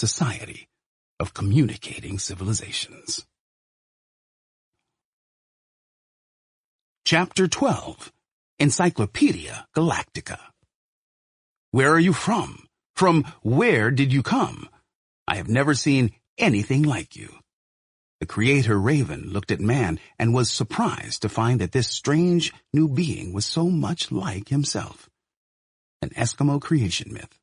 Society of Communicating Civilizations. Chapter 12, Encyclopedia Galactica. Where are you from? From where did you come? I have never seen anything like you. The creator Raven looked at man and was surprised to find that this strange new being was so much like himself. An Eskimo creation myth.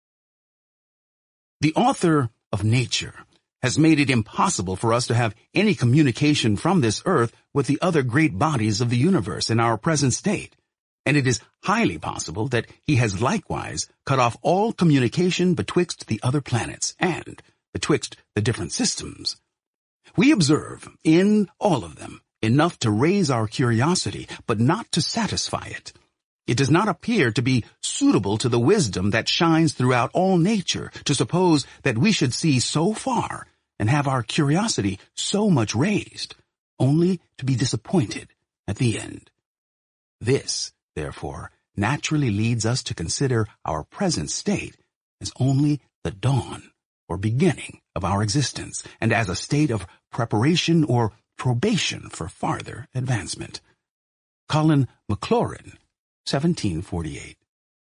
The author of Nature has made it impossible for us to have any communication from this earth with the other great bodies of the universe in our present state, and it is highly possible that he has likewise cut off all communication betwixt the other planets and betwixt the different systems. We observe in all of them enough to raise our curiosity, but not to satisfy it. It does not appear to be suitable to the wisdom that shines throughout all nature to suppose that we should see so far and have our curiosity so much raised, only to be disappointed at the end. This, therefore, naturally leads us to consider our present state as only the dawn or beginning of our existence, and as a state of preparation or probation for farther advancement. Colin Maclaurin, 1748.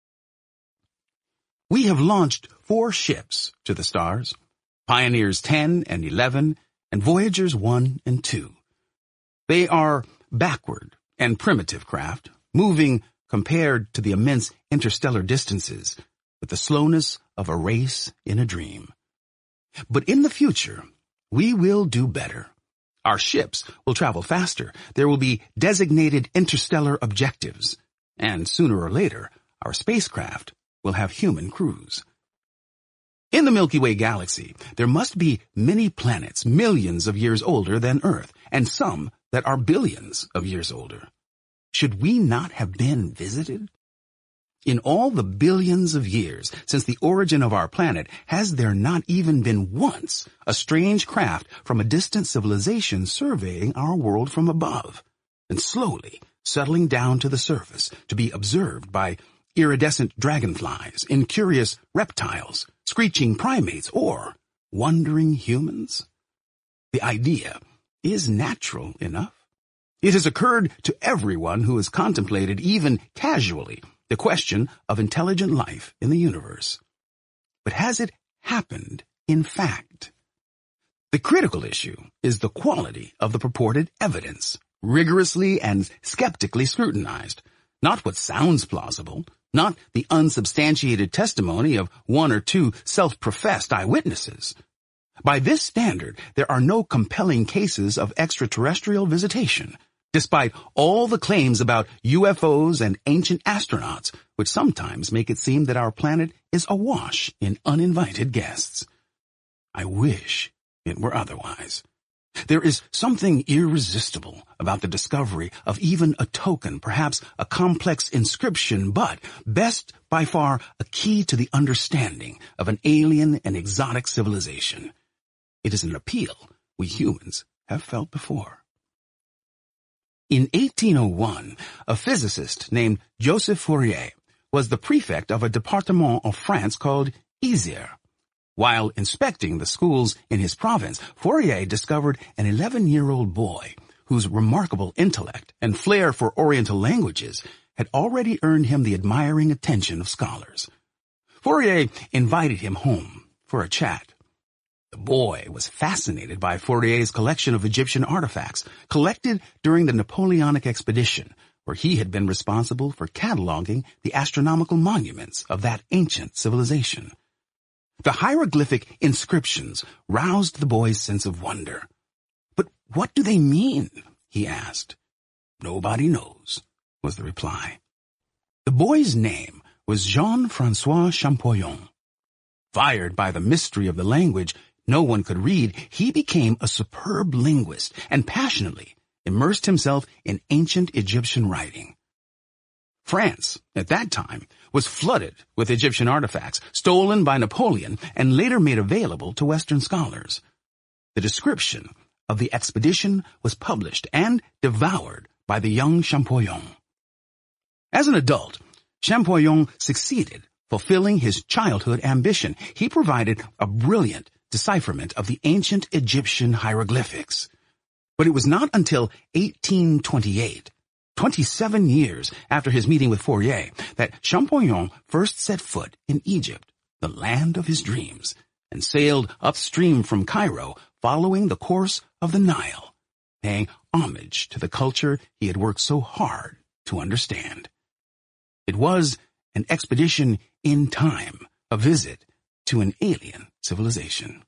We have launched 4 ships to the stars, Pioneers 10 and 11, and Voyagers 1 and 2. They are backward and primitive craft, moving compared to the immense interstellar distances with the slowness of a race in a dream. But in the future, we will do better. Our ships will travel faster. There will be designated interstellar objectives. And sooner or later, our spacecraft will have human crews. In the Milky Way galaxy, there must be many planets millions of years older than Earth, and some that are billions of years older. Should we not have been visited? In all the billions of years since the origin of our planet, has there not even been once a strange craft from a distant civilization surveying our world from above, and slowly settling down to the surface to be observed by iridescent dragonflies, incurious reptiles, screeching primates, or wandering humans? The idea is natural enough. It has occurred to everyone who has contemplated, even casually, the question of intelligent life in the universe. But has it happened in fact? The critical issue is the quality of the purported evidence, rigorously and skeptically scrutinized, not what sounds plausible, not the unsubstantiated testimony of 1 or 2 self-professed eyewitnesses. By this standard, there are no compelling cases of extraterrestrial visitation, despite all the claims about UFOs and ancient astronauts, which sometimes make it seem that our planet is awash in uninvited guests. I wish it were otherwise. There is something irresistible about the discovery of even a token, perhaps a complex inscription, but best by far a key to the understanding of an alien and exotic civilization. It is an appeal we humans have felt before. In 1801, a physicist named Joseph Fourier was the prefect of a département of France called Isère. While inspecting the schools in his province, Fourier discovered an 11-year-old boy whose remarkable intellect and flair for Oriental languages had already earned him the admiring attention of scholars. Fourier invited him home for a chat. The boy was fascinated by Fourier's collection of Egyptian artifacts collected during the Napoleonic expedition, where he had been responsible for cataloging the astronomical monuments of that ancient civilization. The hieroglyphic inscriptions roused the boy's sense of wonder. "But what do they mean?" he asked. "Nobody knows," was the reply. The boy's name was Jean-François Champollion. Fired by the mystery of the language no one could read, he became a superb linguist and passionately immersed himself in ancient Egyptian writing. France, at that time, was flooded with Egyptian artifacts stolen by Napoleon and later made available to Western scholars. The description of the expedition was published and devoured by the young Champollion. As an adult, Champollion succeeded, Fulfilling his childhood ambition, he provided a brilliant decipherment of the ancient Egyptian hieroglyphics. But it was not until 1828, 27 years after his meeting with Fourier, that Champollion first set foot in Egypt, the land of his dreams, and sailed upstream from Cairo, following the course of the Nile, paying homage to the culture he had worked so hard to understand. It was an expedition in time, a visit to an alien civilization.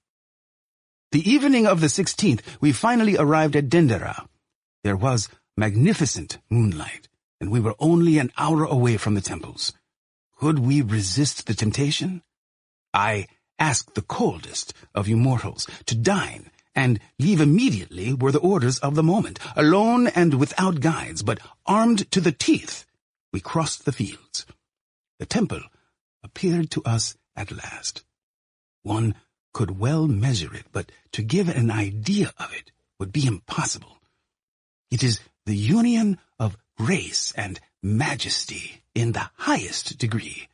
The evening of the 16th, we finally arrived at Dendera. There was magnificent moonlight, and we were only an hour away from the temples. Could we resist the temptation? I asked the coldest of you mortals to dine and leave immediately were the orders of the moment. Alone and without guides, but armed to the teeth, we crossed the fields. The temple appeared to us at last. One could well measure it, but to give an idea of it would be impossible. It is the union of grace and majesty in the highest degree.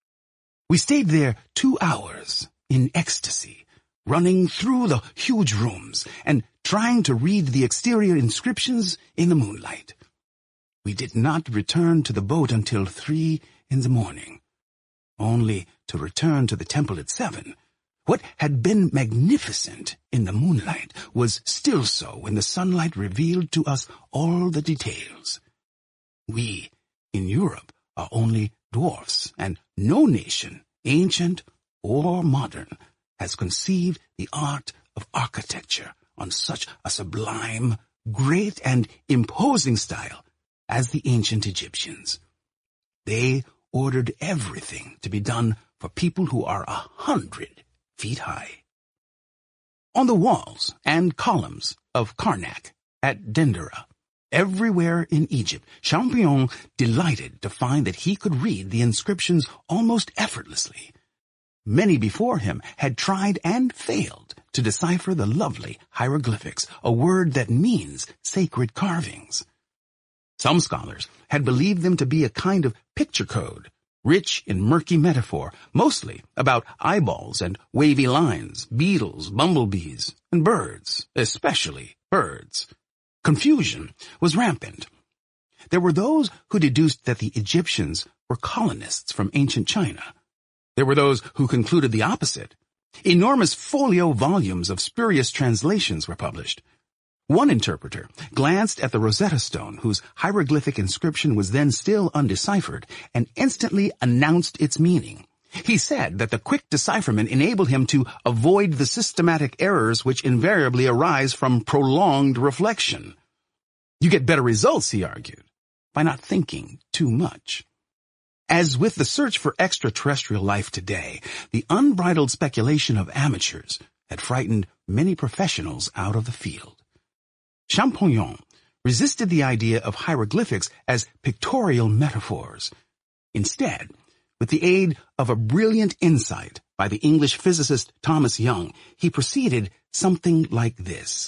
We stayed there 2 hours in ecstasy, running through the huge rooms and trying to read the exterior inscriptions in the moonlight. We did not return to the boat until 3 in the morning, only to return to the temple at 7. What had been magnificent in the moonlight was still so when the sunlight revealed to us all the details. We, in Europe, are only dwarfs, and no nation, ancient or modern, has conceived the art of architecture on such a sublime, great, and imposing style as the ancient Egyptians. They ordered everything to be done for people who are 100 feet high. On the walls and columns of Karnak at Dendera, everywhere in Egypt, Champollion delighted to find that he could read the inscriptions almost effortlessly. Many before him had tried and failed to decipher the lovely hieroglyphics, a word that means sacred carvings. Some scholars had believed them to be a kind of picture code, rich in murky metaphor, mostly about eyeballs and wavy lines, beetles, bumblebees, and birds, especially birds. Confusion was rampant. There were those who deduced that the Egyptians were colonists from ancient China. There were those who concluded the opposite. Enormous folio volumes of spurious translations were published. One interpreter glanced at the Rosetta Stone, whose hieroglyphic inscription was then still undeciphered, and instantly announced its meaning. He said that the quick decipherment enabled him to avoid the systematic errors which invariably arise from prolonged reflection. You get better results, he argued, by not thinking too much. As with the search for extraterrestrial life today, the unbridled speculation of amateurs had frightened many professionals out of the field. Champollion resisted the idea of hieroglyphics as pictorial metaphors. Instead, with the aid of a brilliant insight by the English physicist Thomas Young, he proceeded something like this.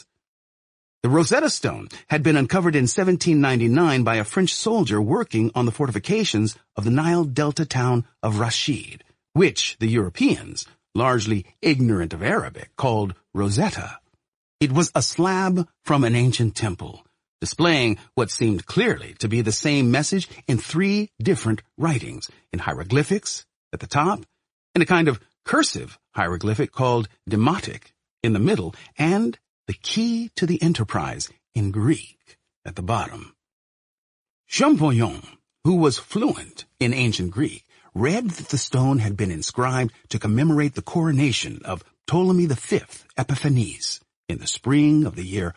The Rosetta Stone had been uncovered in 1799 by a French soldier working on the fortifications of the Nile Delta town of Rashid, which the Europeans, largely ignorant of Arabic, called Rosetta. It was a slab from an ancient temple, displaying what seemed clearly to be the same message in 3 different writings, in hieroglyphics at the top, in a kind of cursive hieroglyphic called demotic in the middle, and the key to the enterprise in Greek at the bottom. Champollion, who was fluent in ancient Greek, read that the stone had been inscribed to commemorate the coronation of Ptolemy V Epiphanes in the spring of the year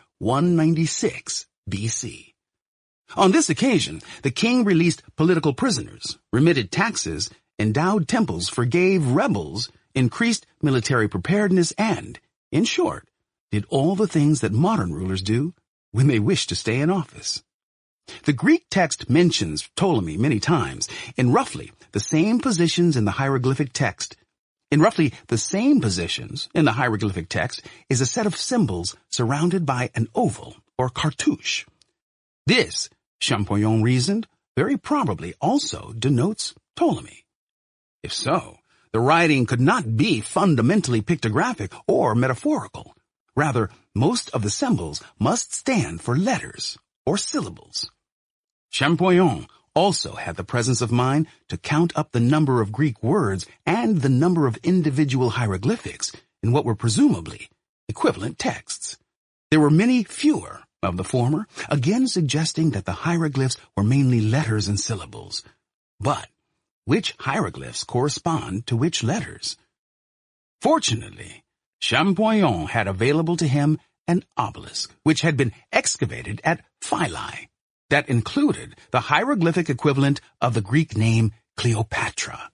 196 B.C. On this occasion, the king released political prisoners, remitted taxes, endowed temples, forgave rebels, increased military preparedness, and, in short, did all the things that modern rulers do when they wish to stay in office. The Greek text mentions Ptolemy many times in roughly the same positions in the hieroglyphic text. In roughly the same positions in the hieroglyphic text is a set of symbols surrounded by an oval or cartouche. This, Champollion reasoned, very probably also denotes Ptolemy. If so, the writing could not be fundamentally pictographic or metaphorical. Rather, most of the symbols must stand for letters or syllables. Champollion also had the presence of mind to count up the number of Greek words and the number of individual hieroglyphics in what were presumably equivalent texts. There were many fewer of the former, again suggesting that the hieroglyphs were mainly letters and syllables. But which hieroglyphs correspond to which letters? Fortunately, Champollion had available to him an obelisk, which had been excavated at Philae, that included the hieroglyphic equivalent of the Greek name Cleopatra.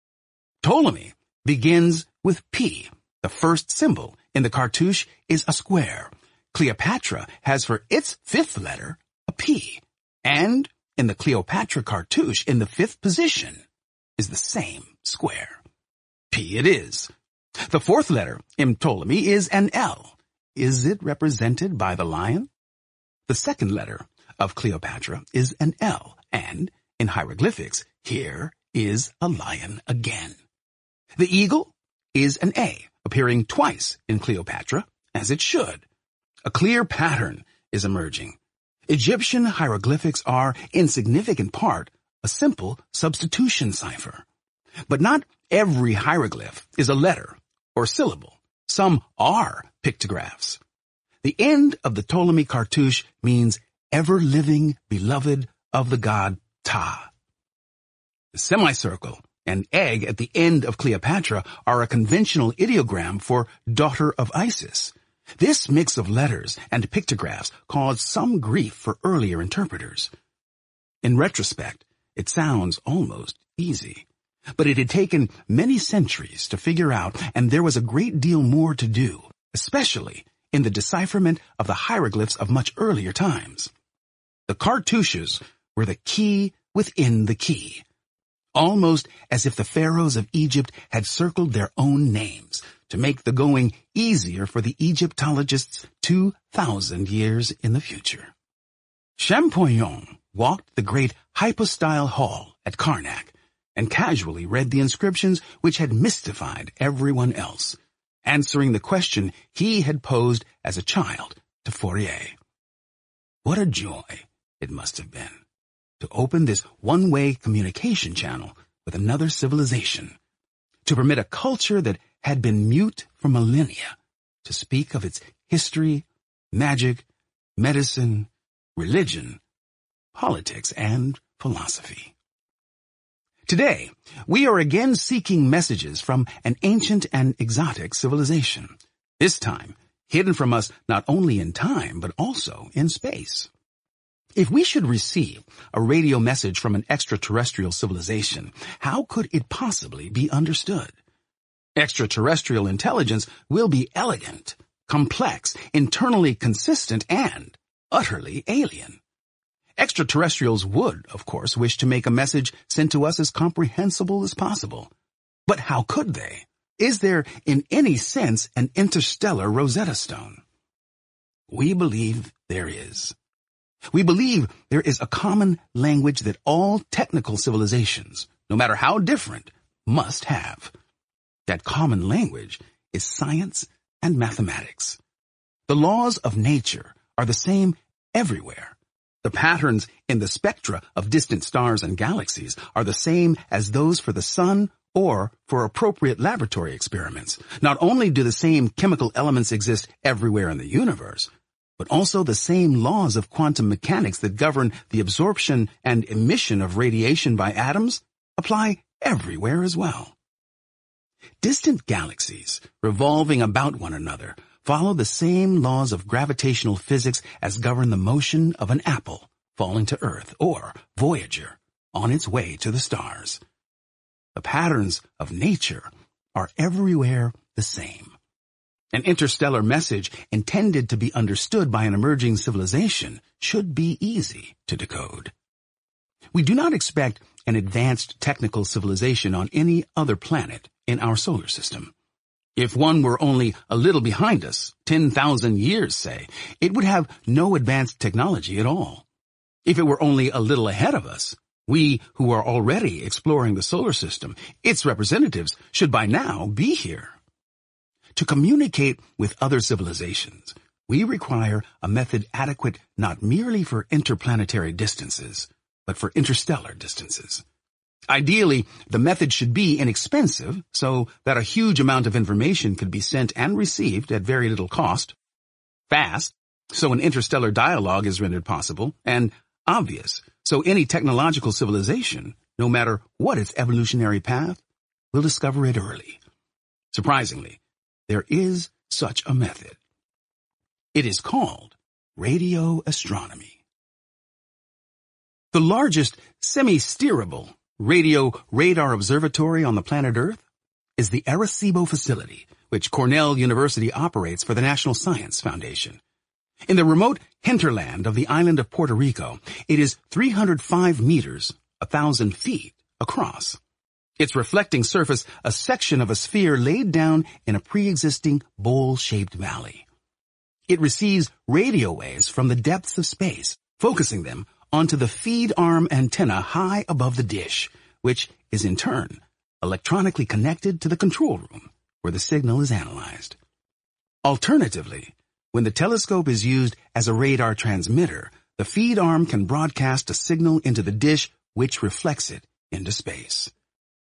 Ptolemy begins with P. The first symbol in the cartouche is a square. Cleopatra has for its fifth letter a P, and in the Cleopatra cartouche in the fifth position is the same square. P it is. The fourth letter in Ptolemy is an L. Is it represented by the lion? The second letter of Cleopatra is an L, and in hieroglyphics, here is a lion again. The eagle is an A, appearing twice in Cleopatra, as it should. A clear pattern is emerging. Egyptian hieroglyphics are, in significant part, a simple substitution cipher. But not every hieroglyph is a letter or syllable. Some are pictographs. The end of the Ptolemy cartouche means ever-living beloved of the god Ptah. The semicircle and egg at the end of Cleopatra are a conventional ideogram for daughter of Isis. This mix of letters and pictographs caused some grief for earlier interpreters. In retrospect, it sounds almost easy. But it had taken many centuries to figure out, and there was a great deal more to do, especially in the decipherment of the hieroglyphs of much earlier times. The cartouches were the key within the key, almost as if the pharaohs of Egypt had circled their own names to make the going easier for the Egyptologists 2,000 years in the future. Champollion walked the great hypostyle hall at Karnak and casually read the inscriptions which had mystified everyone else, answering the question he had posed as a child to Fourier. What a joy it must have been to open this one-way communication channel with another civilization, to permit a culture that had been mute for millennia to speak of its history, magic, medicine, religion, politics, and philosophy. Today, we are again seeking messages from an ancient and exotic civilization, this time hidden from us not only in time but also in space. If we should receive a radio message from an extraterrestrial civilization, how could it possibly be understood? Extraterrestrial intelligence will be elegant, complex, internally consistent, and utterly alien. Extraterrestrials would, of course, wish to make a message sent to us as comprehensible as possible. But how could they? Is there, in any sense, an interstellar Rosetta Stone? We believe there is. We believe there is a common language that all technical civilizations, no matter how different, must have. That common language is science and mathematics. The laws of nature are the same everywhere. The patterns in the spectra of distant stars and galaxies are the same as those for the sun or for appropriate laboratory experiments. Not only do the same chemical elements exist everywhere in the universe, but also the same laws of quantum mechanics that govern the absorption and emission of radiation by atoms apply everywhere as well. Distant galaxies, revolving about one another, follow the same laws of gravitational physics as govern the motion of an apple falling to Earth or Voyager on its way to the stars. The patterns of nature are everywhere the same. An interstellar message intended to be understood by an emerging civilization should be easy to decode. We do not expect an advanced technical civilization on any other planet in our solar system. If one were only a little behind us, 10,000 years, say, it would have no advanced technology at all. If it were only a little ahead of us, We who are already exploring the solar system, its representatives, should by now be here. To communicate with other civilizations, we require a method adequate not merely for interplanetary distances, but for interstellar distances. Ideally, the method should be inexpensive so that a huge amount of information could be sent and received at very little cost, fast, so an interstellar dialogue is rendered possible, and obvious, so any technological civilization, no matter what its evolutionary path, will discover it early. Surprisingly, there is such a method. It is called radio astronomy. The largest semi-steerable radio radar observatory on the planet Earth is the Arecibo facility, which Cornell University operates for the National Science Foundation. In the remote hinterland of the island of Puerto Rico, it is 305 meters, 1,000 feet, across. Its reflecting surface a section of a sphere laid down in a pre-existing bowl-shaped valley. It receives radio waves from the depths of space, focusing them onto the feed arm antenna high above the dish, which is in turn electronically connected to the control room, where the signal is analyzed. Alternatively, when the telescope is used as a radar transmitter, the feed arm can broadcast a signal into the dish, which reflects it into space.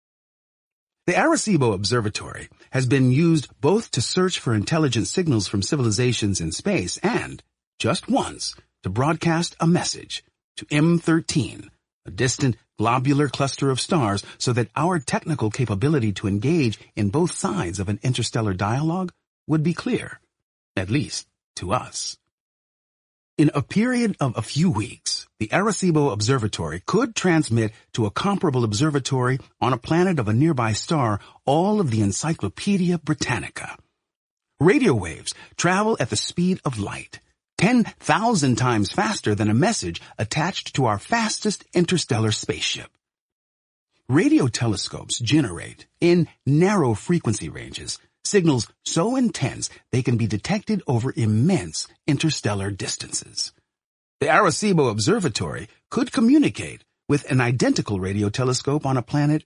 The Arecibo Observatory has been used both to search for intelligent signals from civilizations in space and, just once, to broadcast a message to M13, a distant globular cluster of stars, so that our technical capability to engage in both sides of an interstellar dialogue would be clear, at least to us. In a period of a few weeks, the Arecibo Observatory could transmit to a comparable observatory on a planet of a nearby star all of the Encyclopedia Britannica. Radio waves travel at the speed of light, 10,000 times faster than a message attached to our fastest interstellar spaceship. Radio telescopes generate, in narrow frequency ranges, signals so intense they can be detected over immense interstellar distances. The Arecibo Observatory could communicate with an identical radio telescope on a planet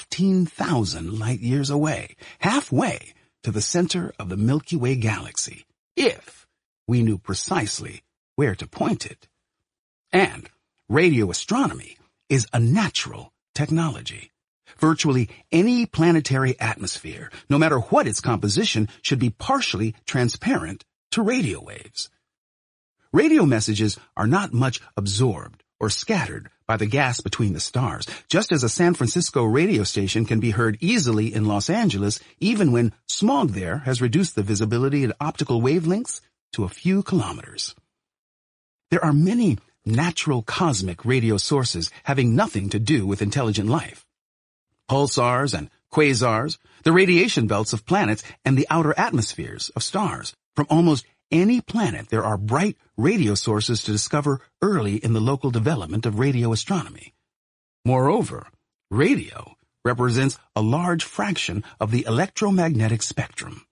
15,000 light-years away, halfway to the center of the Milky Way galaxy, if we knew precisely where to point it. And radio astronomy is a natural technology. Virtually any planetary atmosphere, no matter what its composition, should be partially transparent to radio waves. Radio messages are not much absorbed or scattered by the gas between the stars, just as a San Francisco radio station can be heard easily in Los Angeles, even when smog there has reduced the visibility at optical wavelengths to a few kilometers. There are many natural cosmic radio sources having nothing to do with intelligent life. Pulsars and quasars, the radiation belts of planets, and the outer atmospheres of stars. From almost any planet, there are bright radio sources to discover early in the local development of radio astronomy. Moreover, radio represents a large fraction of the electromagnetic spectrum.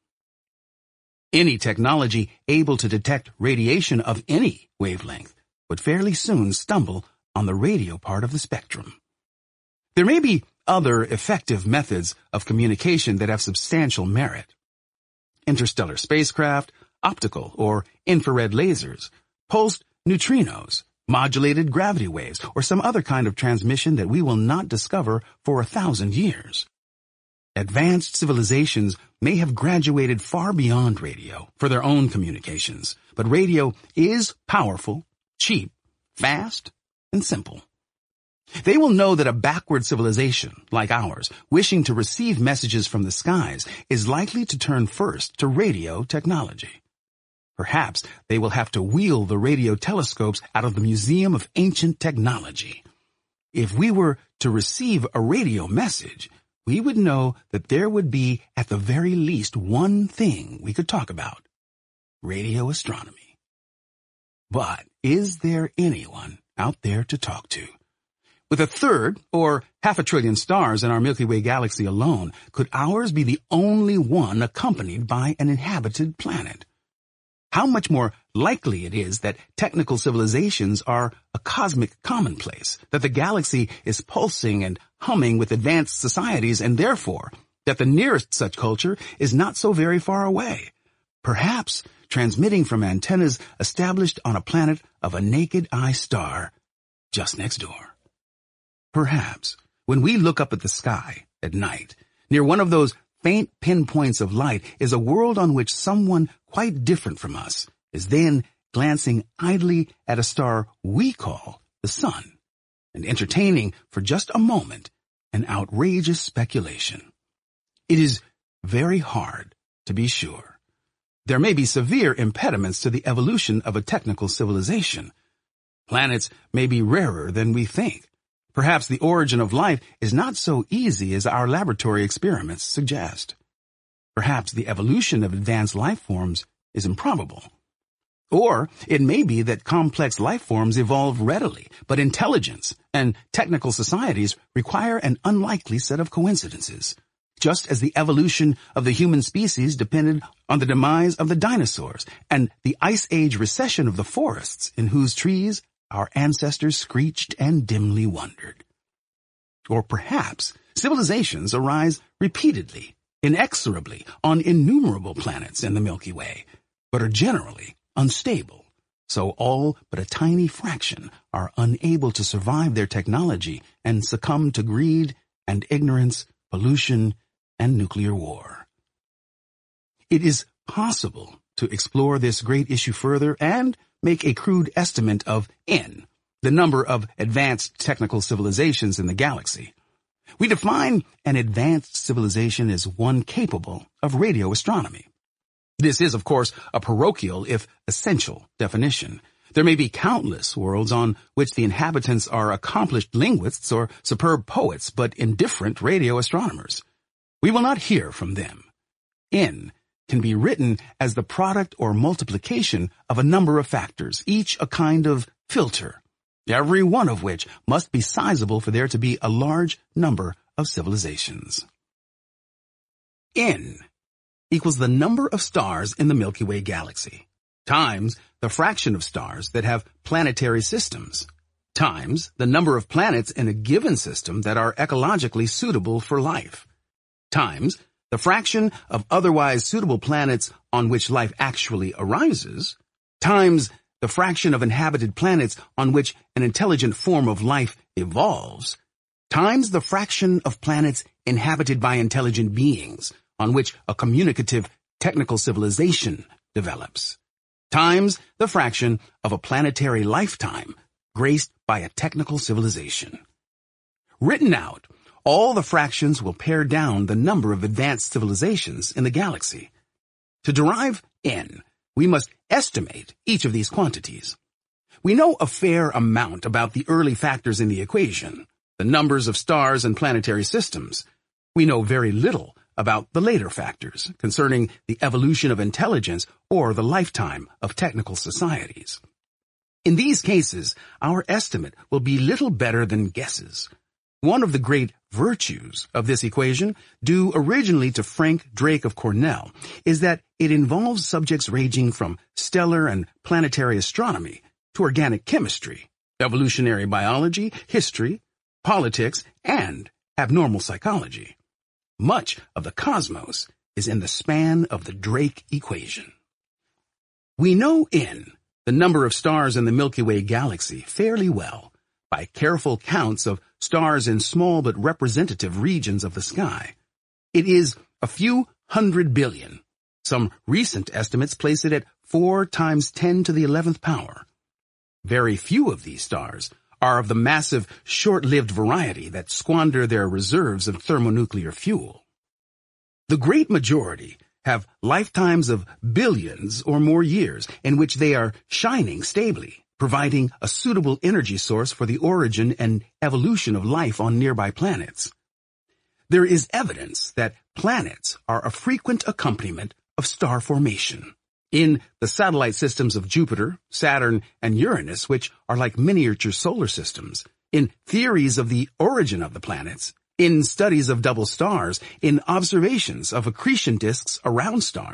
Any technology able to detect radiation of any wavelength would fairly soon stumble on the radio part of the spectrum. There may be other effective methods of communication that have substantial merit. Interstellar spacecraft, optical or infrared lasers, pulsed neutrinos, modulated gravity waves, or some other kind of transmission that we will not discover for 1,000 years. Advanced civilizations may have graduated far beyond radio for their own communications, but radio is powerful, cheap, fast, and simple. They will know that a backward civilization, like ours, wishing to receive messages from the skies, is likely to turn first to radio technology. Perhaps they will have to wheel the radio telescopes out of the Museum of Ancient Technology. If we were to receive a radio message, we would know that there would be at the very least one thing we could talk about: radio astronomy. But is there anyone out there to talk to? With a third, or 500 billion stars in our Milky Way galaxy alone, could ours be the only one accompanied by an inhabited planet? how much more likely it is that technical civilizations are a cosmic commonplace, that the galaxy is pulsing and humming with advanced societies, and therefore that the nearest such culture is not so very far away, perhaps transmitting from antennas established on a planet of a naked-eye star just next door. Perhaps, when we look up at the sky at night, near one of those faint pinpoints of light is a world on which someone quite different from us is then glancing idly at a star we call the sun, and entertaining for just a moment an outrageous speculation. It is very hard, to be sure. There may be severe impediments to the evolution of a technical civilization. Planets may be rarer than we think. Perhaps the origin of life is not so easy as our laboratory experiments suggest. Perhaps the evolution of advanced life forms is improbable. Or it may be that complex life forms evolve readily, but intelligence and technical societies require an unlikely set of coincidences, just as the evolution of the human species depended on the demise of the dinosaurs and the Ice Age recession of the forests in whose trees our ancestors screeched and dimly wondered. Or perhaps civilizations arise repeatedly, inexorably, on innumerable planets in the Milky Way, but are generally unstable, so all but a tiny fraction are unable to survive their technology and succumb to greed and ignorance, pollution, and nuclear war. It is possible to explore this great issue further and make a crude estimate of N, the number of advanced technical civilizations in the galaxy. We define an advanced civilization as one capable of radio astronomy. This is, of course, a parochial, if essential, definition. There may be countless worlds on which the inhabitants are accomplished linguists or superb poets, but indifferent radio astronomers. We will not hear from them. N can be written as the product or multiplication of a number of factors, each a kind of filter, every one of which must be sizable for there to be a large number of civilizations. N equals the number of stars in the Milky Way galaxy, times the fraction of stars that have planetary systems, times the number of planets in a given system that are ecologically suitable for life, times the fraction of otherwise suitable planets on which life actually arises, times the fraction of inhabited planets on which an intelligent form of life evolves, times the fraction of planets inhabited by intelligent beings on which a communicative technical civilization develops, times the fraction of a planetary lifetime graced by a technical civilization. Written out, all the fractions will pare down the number of advanced civilizations in the galaxy. To derive N, we must estimate each of these quantities. We know a fair amount about the early factors in the equation, the numbers of stars and planetary systems. We know very little about the later factors concerning the evolution of intelligence or the lifetime of technical societies. In these cases, our estimate will be little better than guesses. One of the great virtues of this equation, due originally to Frank Drake of Cornell, is that it involves subjects ranging from stellar and planetary astronomy to organic chemistry, evolutionary biology, history, politics, and abnormal psychology. Much of the cosmos is in the span of the Drake equation. We know N, the number of stars in the Milky Way galaxy, fairly well by careful counts of stars in small but representative regions of the sky. It is a few 100 billion. Some recent estimates place it at 4 times 10 to the 11th power. Very few of these stars are of the massive, short-lived variety that squander their reserves of thermonuclear fuel. The great majority have lifetimes of billions or more years in which they are shining stably, providing a suitable energy source for the origin and evolution of life on nearby planets. There is evidence that planets are a frequent accompaniment of star formation. In the satellite systems of Jupiter, Saturn, and Uranus, which are like miniature solar systems, in theories of the origin of the planets, in studies of double stars, in observations of accretion disks around stars,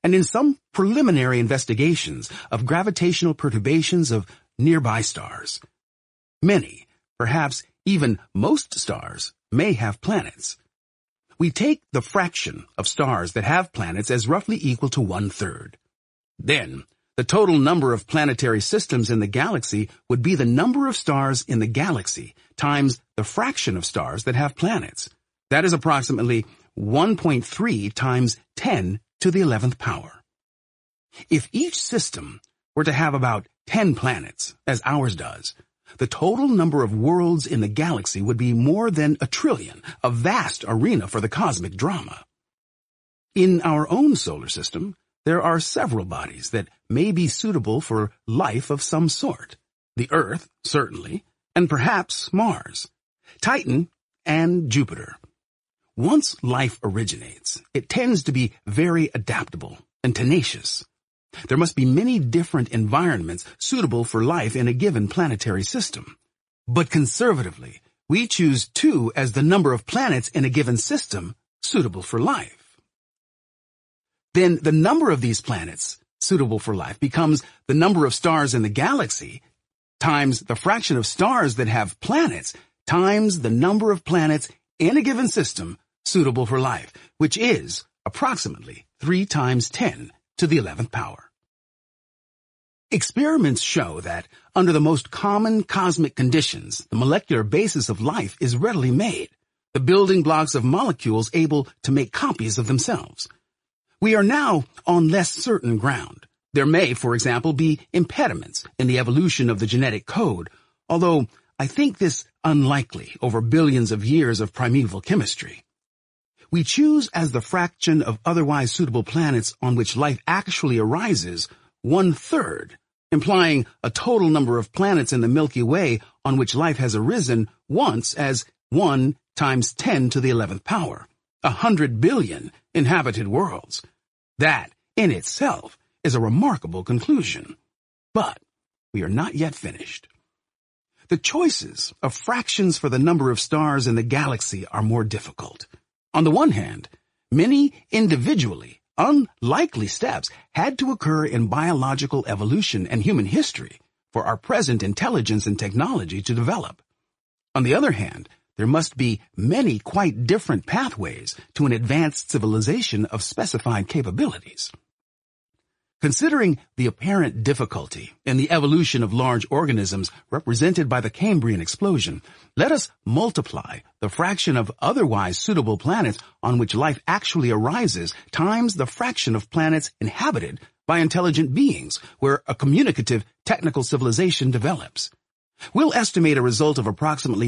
and in some preliminary investigations of gravitational perturbations of nearby stars. Many, perhaps even most stars, may have planets. We take the fraction of stars that have planets as roughly equal to 1/3. Then, the total number of planetary systems in the galaxy would be the number of stars in the galaxy times the fraction of stars that have planets. That is approximately 1.3 times 10 to the 11th power. If each system were to have about 10 planets, as ours does, the total number of worlds in the galaxy would be more than 1 trillion, a vast arena for the cosmic drama. In our own solar system, there are several bodies that may be suitable for life of some sort. The Earth, certainly, and perhaps Mars, Titan, and Jupiter. Once life originates, it tends to be very adaptable and tenacious. There must be many different environments suitable for life in a given planetary system. But conservatively, we choose 2 as the number of planets in a given system suitable for life. Then the number of these planets suitable for life becomes the number of stars in the galaxy times the fraction of stars that have planets times the number of planets in a given system suitable for life, which is approximately 3 times 10 to the 11th power. Experiments show that under the most common cosmic conditions, the molecular basis of life is readily made, the building blocks of molecules able to make copies of themselves. We are now on less certain ground. There may, for example, be impediments in the evolution of the genetic code, although I think this unlikely over billions of years of primeval chemistry. We choose as the fraction of otherwise suitable planets on which life actually arises 1/3, implying a total number of planets in the Milky Way on which life has arisen once as 1 times 10 to the 11th power, 100 billion inhabited worlds. That, in itself, is a remarkable conclusion. But we are not yet finished. The choices of fractions for the number of stars in the galaxy are more difficult. On the one hand, many individually unlikely steps had to occur in biological evolution and human history for our present intelligence and technology to develop. On the other hand, there must be many quite different pathways to an advanced civilization of specified capabilities. Considering the apparent difficulty in the evolution of large organisms represented by the Cambrian explosion, let us multiply the fraction of otherwise suitable planets on which life actually arises times the fraction of planets inhabited by intelligent beings where a communicative technical civilization develops. We'll estimate a result of approximately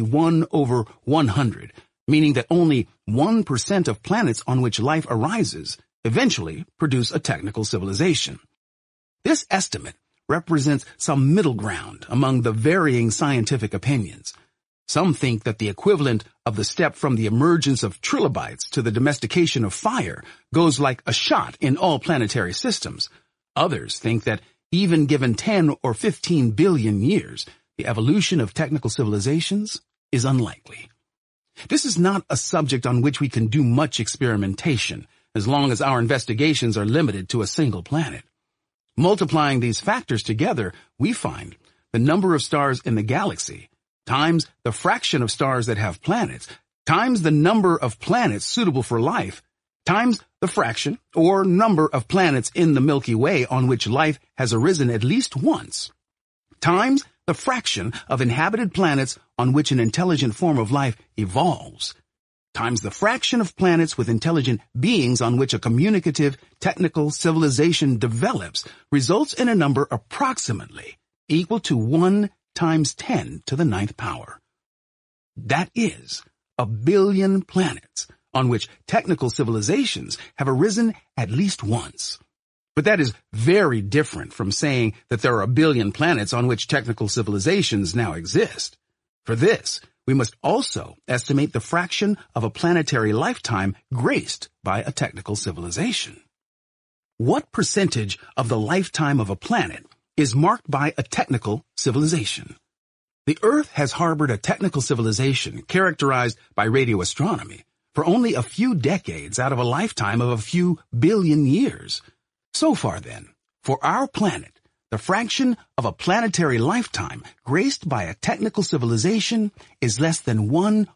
1/100, meaning that only 1% of planets on which life arises eventually produce a technical civilization. This estimate represents some middle ground among the varying scientific opinions. Some think that the equivalent of the step from the emergence of trilobites to the domestication of fire goes like a shot in all planetary systems. Others think that even given 10 or 15 billion years, the evolution of technical civilizations is unlikely. This is not a subject on which we can do much experimentation, as long as our investigations are limited to a single planet. Multiplying these factors together, we find the number of stars in the galaxy times the fraction of stars that have planets times the number of planets suitable for life times the fraction or number of planets in the Milky Way on which life has arisen at least once times the fraction of inhabited planets on which an intelligent form of life evolves times the fraction of planets with intelligent beings on which a communicative, technical civilization develops results in a number approximately equal to 1 times 10 to the 9th power. That is 1 billion planets on which technical civilizations have arisen at least once. But that is very different from saying that there are 1 billion planets on which technical civilizations now exist. For this, we must also estimate the fraction of a planetary lifetime graced by a technical civilization. What percentage of the lifetime of a planet is marked by a technical civilization? The Earth has harbored a technical civilization characterized by radio astronomy for only a few decades out of a lifetime of a few billion years. So far then, for our planet, the fraction of a planetary lifetime graced by a technical civilization is less than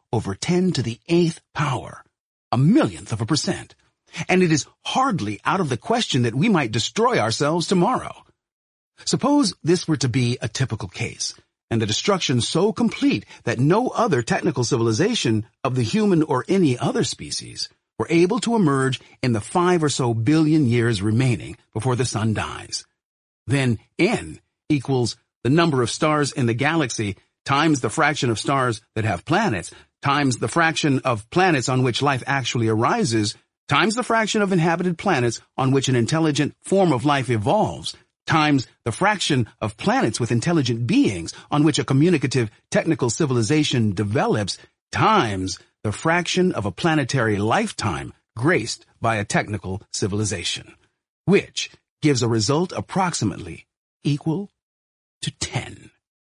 1/10⁸ power, a millionth of a percent. And it is hardly out of the question that we might destroy ourselves tomorrow. Suppose this were to be a typical case, and the destruction so complete that no other technical civilization of the human or any other species were able to emerge in the 5 or so billion years remaining before the sun dies. Then N equals the number of stars in the galaxy times the fraction of stars that have planets, times the fraction of planets on which life actually arises, times the fraction of inhabited planets on which an intelligent form of life evolves, times the fraction of planets with intelligent beings on which a communicative technical civilization develops, times the fraction of a planetary lifetime graced by a technical civilization, which gives a result approximately equal to 10.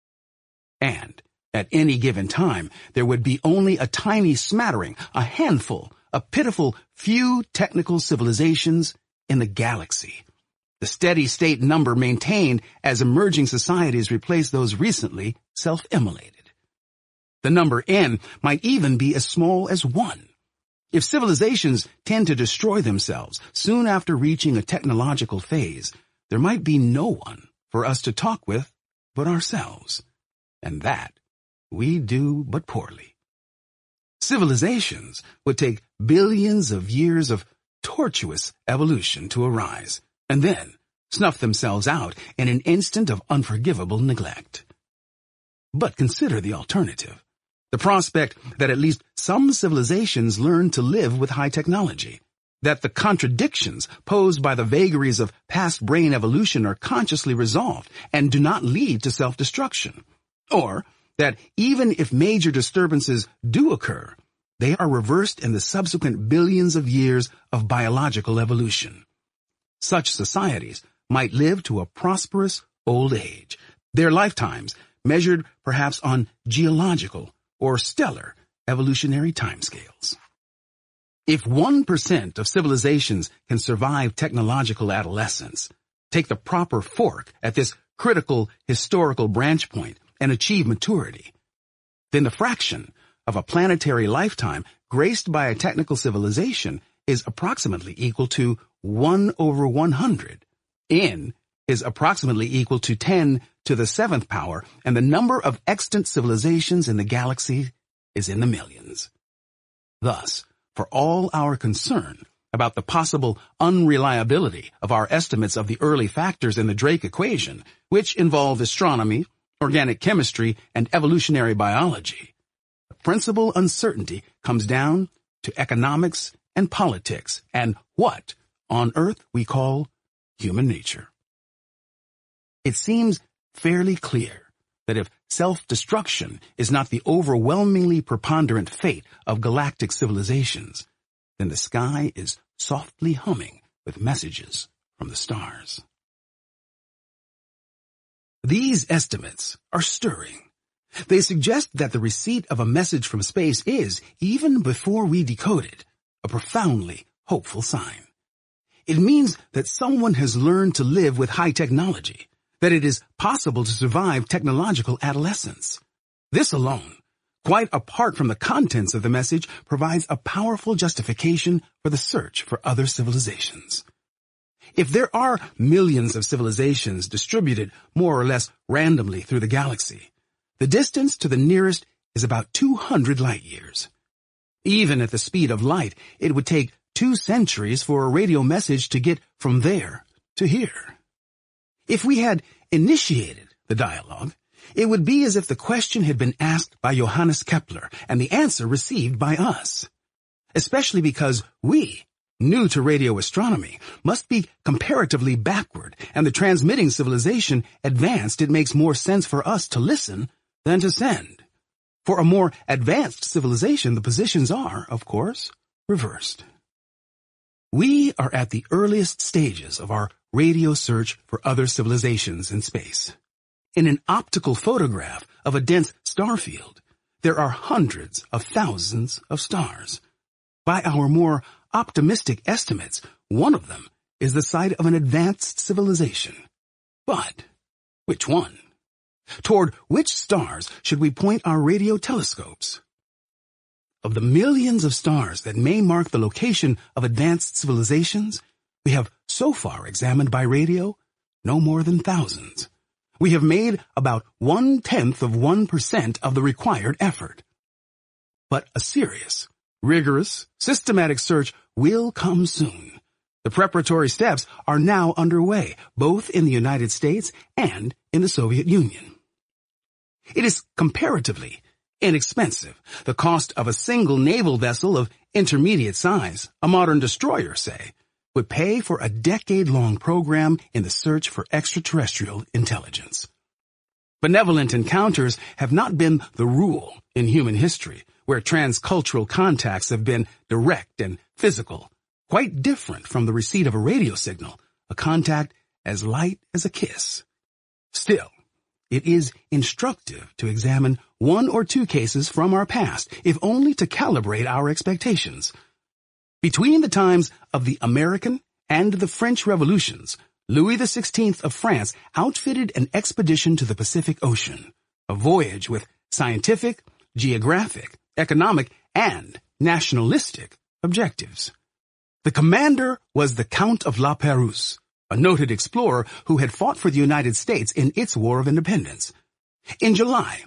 And at any given time, there would be only a tiny smattering, a handful, a pitiful few technical civilizations in the galaxy. The steady state number maintained as emerging societies replace those recently self-immolated. The number N might even be as small as 1. If civilizations tend to destroy themselves soon after reaching a technological phase, there might be no one for us to talk with but ourselves. And that we do but poorly. Civilizations would take billions of years of tortuous evolution to arise, and then snuff themselves out in an instant of unforgivable neglect. But consider the alternative. The prospect that at least some civilizations learn to live with high technology, that the contradictions posed by the vagaries of past brain evolution are consciously resolved and do not lead to self-destruction, or that even if major disturbances do occur, they are reversed in the subsequent billions of years of biological evolution. Such societies might live to a prosperous old age, their lifetimes measured perhaps on geological or stellar evolutionary timescales. If 1% of civilizations can survive technological adolescence, take the proper fork at this critical historical branch point, and achieve maturity, then the fraction of a planetary lifetime graced by a technical civilization is approximately equal to 1/100. N is approximately equal to 10 to the 7th power, and the number of extant civilizations in the galaxy is in the millions. Thus, for all our concern about the possible unreliability of our estimates of the early factors in the Drake equation, which involve astronomy, organic chemistry, and evolutionary biology, the principal uncertainty comes down to economics and politics and what on Earth we call human nature. It seems fairly clear that if self-destruction is not the overwhelmingly preponderant fate of galactic civilizations, then the sky is softly humming with messages from the stars. These estimates are stirring. They suggest that the receipt of a message from space is, even before we decode it, a profoundly hopeful sign. It means that someone has learned to live with high technology, that it is possible to survive technological adolescence. This alone, quite apart from the contents of the message, provides a powerful justification for the search for other civilizations. If there are millions of civilizations distributed more or less randomly through the galaxy, the distance to the nearest is about 200 light years. Even at the speed of light, it would take 2 centuries for a radio message to get from there to here. If we had initiated the dialogue, it would be as if the question had been asked by Johannes Kepler and the answer received by us. Especially because we, new to radio astronomy, must be comparatively backward, and the transmitting civilization advanced, it makes more sense for us to listen than to send. For a more advanced civilization, the positions are, of course, reversed. We are at the earliest stages of our radio search for other civilizations in space. In an optical photograph of a dense star field, there are hundreds of thousands of stars. By our more optimistic estimates, one of them is the site of an advanced civilization. But which one? Toward which stars should we point our radio telescopes? Of the millions of stars that may mark the location of advanced civilizations, we have so far examined by radio no more than thousands. We have made about 1/10% of the required effort. But a serious, rigorous, systematic search will come soon. The preparatory steps are now underway, both in the United States and in the Soviet Union. It is comparatively inexpensive. The cost of a single naval vessel of intermediate size, a modern destroyer, say, would pay for a decade-long program in the search for extraterrestrial intelligence. Benevolent encounters have not been the rule in human history, where transcultural contacts have been direct and physical, quite different from the receipt of a radio signal, a contact as light as a kiss. Still, it is instructive to examine one or two cases from our past, if only to calibrate our expectations. Between the times of the American and the French revolutions, Louis XVI of France outfitted an expedition to the Pacific Ocean, a voyage with scientific, geographic, economic, and nationalistic objectives. The commander was the Count of La Pérouse, a noted explorer who had fought for the United States in its War of Independence. In July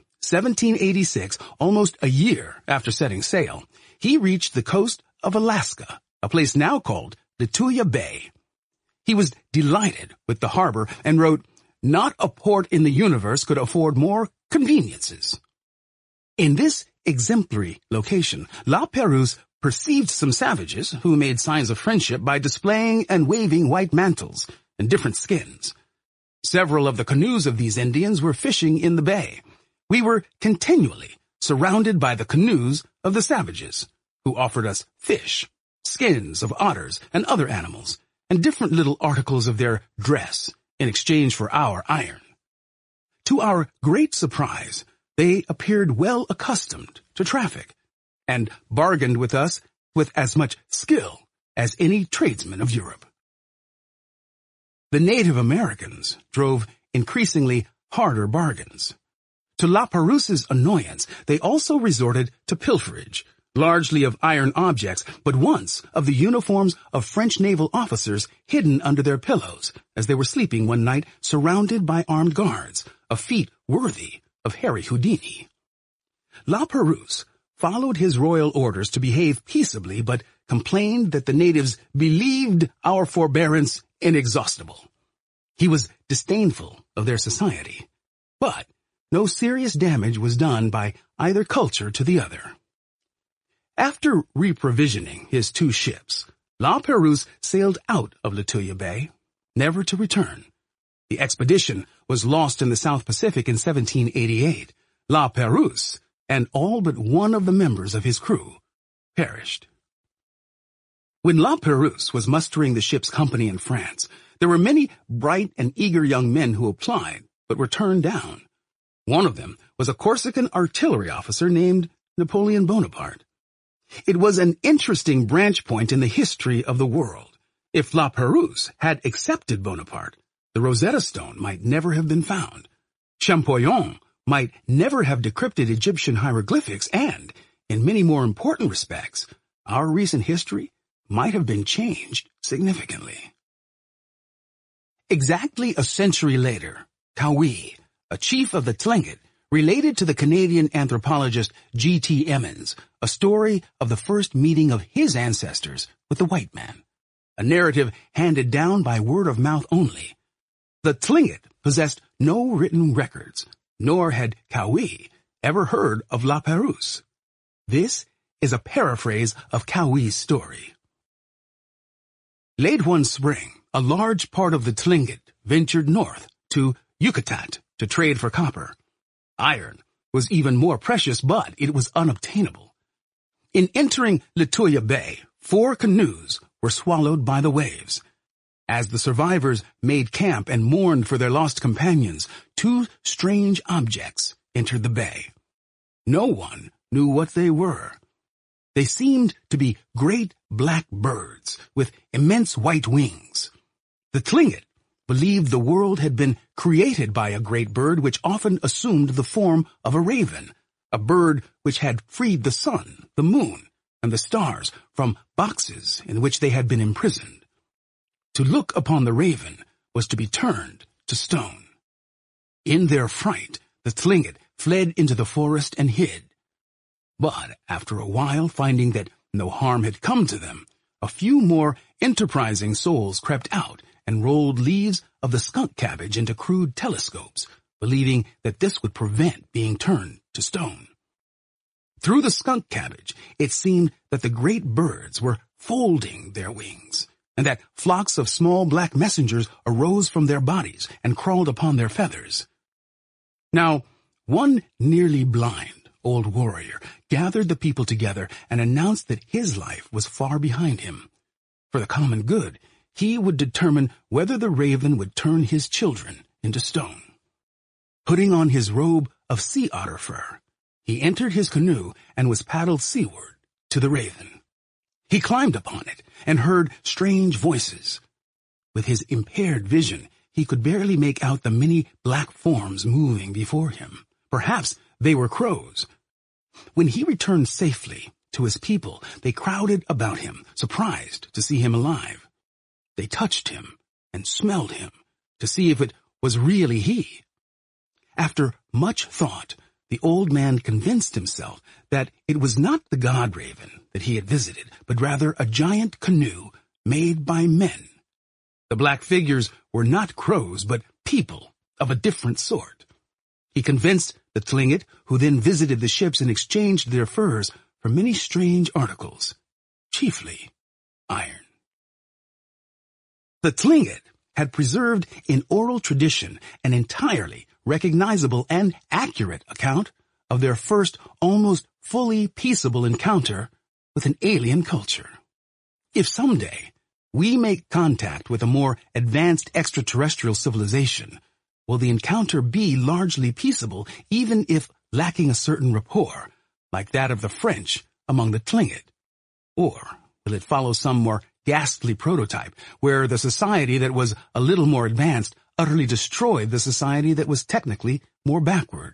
1786, almost a year after setting sail, he reached the coast of Alaska, a place now called Lituya Bay. He was delighted with the harbor and wrote, "Not a port in the universe could afford more conveniences." In this exemplary location, La Pérouse perceived some savages who made signs of friendship by displaying and waving white mantles and different skins. Several of the canoes of these Indians were fishing in the bay. We were continually surrounded by the canoes of the savages, who offered us fish, skins of otters and other animals, and different little articles of their dress in exchange for our iron. To our great surprise, they appeared well accustomed to traffic, and bargained with us with as much skill as any tradesman of Europe. The Native Americans drove increasingly harder bargains. To La Pérouse's annoyance, they also resorted to pilferage, largely of iron objects, but once of the uniforms of French naval officers hidden under their pillows as they were sleeping one night surrounded by armed guards, a feat worthy of Harry Houdini. La Pérouse followed his royal orders to behave peaceably, but complained that the natives believed our forbearance inexhaustible. He was disdainful of their society, but no serious damage was done by either culture to the other. After reprovisioning his two ships, La Pérouse sailed out of Lituya Bay, never to return. The expedition was lost in the South Pacific in 1788. La Pérouse and all but one of the members of his crew perished. When La Pérouse was mustering the ship's company in France, there were many bright and eager young men who applied, but were turned down. One of them was a Corsican artillery officer named Napoleon Bonaparte. It was an interesting branch point in the history of the world. If La Pérouse had accepted Bonaparte, the Rosetta Stone might never have been found. Champollion might never have decrypted Egyptian hieroglyphics, and, in many more important respects, our recent history might have been changed significantly. Exactly a century later, Cowie, a chief of the Tlingit, related to the Canadian anthropologist G.T. Emmons a story of the first meeting of his ancestors with the white man, a narrative handed down by word of mouth only. The Tlingit possessed no written records, nor had Cowie ever heard of La Pérouse. This is a paraphrase of Cowie's story. Late one spring, a large part of the Tlingit ventured north to Yucatan to trade for copper. Iron was even more precious, but it was unobtainable. In entering Lituya Bay, 4 canoes were swallowed by the waves. As the survivors made camp and mourned for their lost companions, 2 strange objects entered the bay. No one knew what they were. They seemed to be great black birds with immense white wings. The Tlingit believed the world had been created by a great bird which often assumed the form of a raven, a bird which had freed the sun, the moon, and the stars from boxes in which they had been imprisoned. To look upon the raven was to be turned to stone. In their fright, the Tlingit fled into the forest and hid. But after a while, finding that no harm had come to them, a few more enterprising souls crept out and rolled leaves of the skunk cabbage into crude telescopes, believing that this would prevent being turned to stone. Through the skunk cabbage, it seemed that the great birds were folding their wings, and that flocks of small black messengers arose from their bodies and crawled upon their feathers. Now, one nearly blind old warrior gathered the people together and announced that his life was far behind him. For the common good, he would determine whether the raven would turn his children into stone. Putting on his robe of sea otter fur, he entered his canoe and was paddled seaward to the raven. He climbed upon it and heard strange voices. With his impaired vision, he could barely make out the many black forms moving before him. Perhaps they were crows. When he returned safely to his people, they crowded about him, surprised to see him alive. They touched him and smelled him to see if it was really he. After much thought, the old man convinced himself that it was not the god raven that he had visited, but rather a giant canoe made by men. The black figures were not crows, but people of a different sort. He convinced the Tlingit, who then visited the ships and exchanged their furs for many strange articles, chiefly iron. The Tlingit had preserved in oral tradition an entirely recognizable and accurate account of their first almost fully peaceable encounter with an alien culture. If someday we make contact with a more advanced extraterrestrial civilization, will the encounter be largely peaceable even if lacking a certain rapport, like that of the French among the Tlingit? Or will it follow some more ghastly prototype where the society that was a little more advanced utterly destroyed the society that was technically more backward?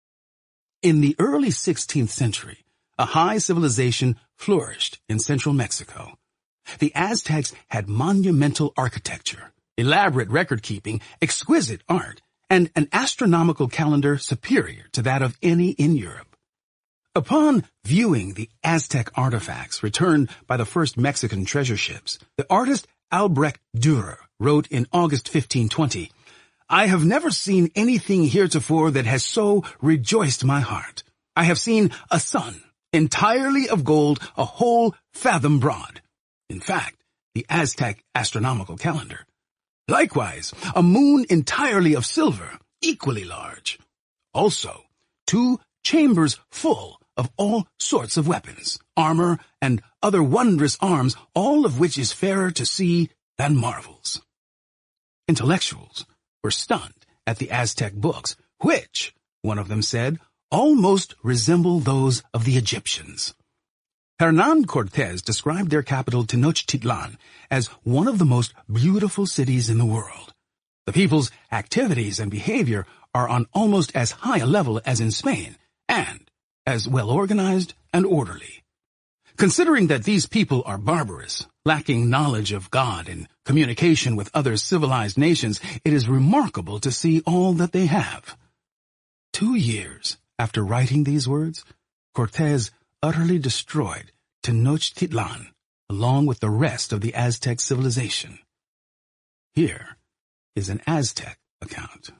In the early 16th century, a high civilization flourished in central Mexico. The Aztecs had monumental architecture, elaborate record-keeping, exquisite art, and an astronomical calendar superior to that of any in Europe. Upon viewing the Aztec artifacts returned by the first Mexican treasure ships, the artist Albrecht Dürer wrote in August 1520, "I have never seen anything heretofore that has so rejoiced my heart. I have seen a sun, entirely of gold, a whole fathom broad." In fact, the Aztec astronomical calendar. Likewise, a moon entirely of silver, equally large. Also, 2 chambers full of all sorts of weapons, armor, and other wondrous arms, all of which is fairer to see than marvels. Intellectuals were stunned at the Aztec books, which, one of them said, almost resemble those of the Egyptians. Hernán Cortés described their capital Tenochtitlan as one of the most beautiful cities in the world. The people's activities and behavior are on almost as high a level as in Spain, and as well organized and orderly. Considering that these people are barbarous, lacking knowledge of God and communication with other civilized nations, it is remarkable to see all that they have. 2 years after writing these words, Cortés utterly destroyed Tenochtitlan along with the rest of the Aztec civilization. Here is an Aztec account.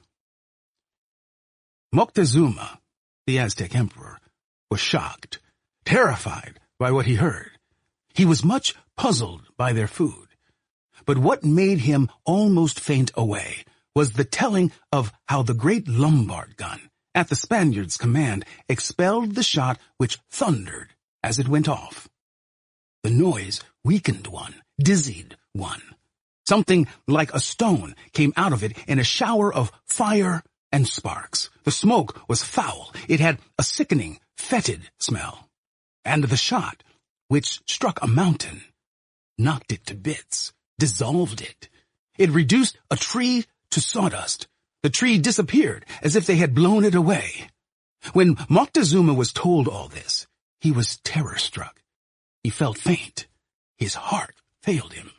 Moctezuma, the Aztec emperor, was shocked, terrified by what he heard. He was much puzzled by their food. But what made him almost faint away was the telling of how the great Lombard gun, at the Spaniards' command, expelled the shot which thundered as it went off. The noise weakened one, dizzied one. Something like a stone came out of it in a shower of fire and sparks. The smoke was foul. It had a sickening, fetid smell. And the shot, which struck a mountain, knocked it to bits, dissolved it. It reduced a tree to sawdust. The tree disappeared as if they had blown it away. When Moctezuma was told all this, he was terror-struck. He felt faint. His heart failed him.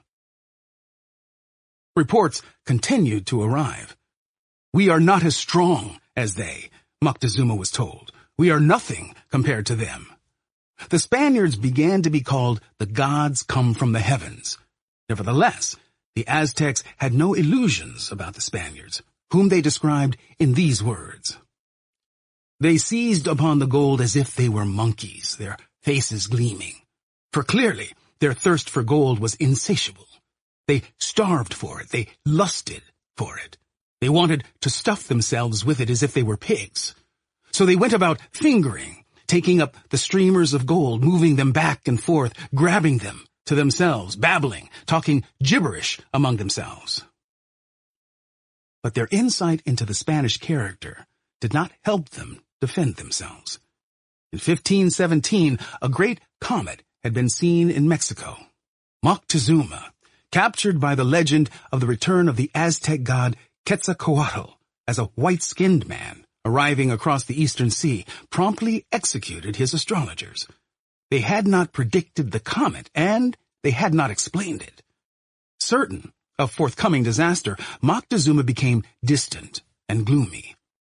Reports continued to arrive. "We are not as strong as they," Moctezuma was told. "We are nothing compared to them." The Spaniards began to be called the gods come from the heavens. Nevertheless, the Aztecs had no illusions about the Spaniards, whom they described in these words. "They seized upon the gold as if they were monkeys, their faces gleaming. For clearly their thirst for gold was insatiable. They starved for it. They lusted for it. They wanted to stuff themselves with it as if they were pigs. So they went about fingering, taking up the streamers of gold, moving them back and forth, grabbing them to themselves, babbling, talking gibberish among themselves." But their insight into the Spanish character did not help them defend themselves. In 1517, a great comet had been seen in Mexico. Moctezuma, captured by the legend of the return of the Aztec god Quetzalcoatl as a white-skinned man arriving across the eastern sea, promptly executed his astrologers. They had not predicted the comet, and they had not explained it. Certain of forthcoming disaster, Moctezuma became distant and gloomy.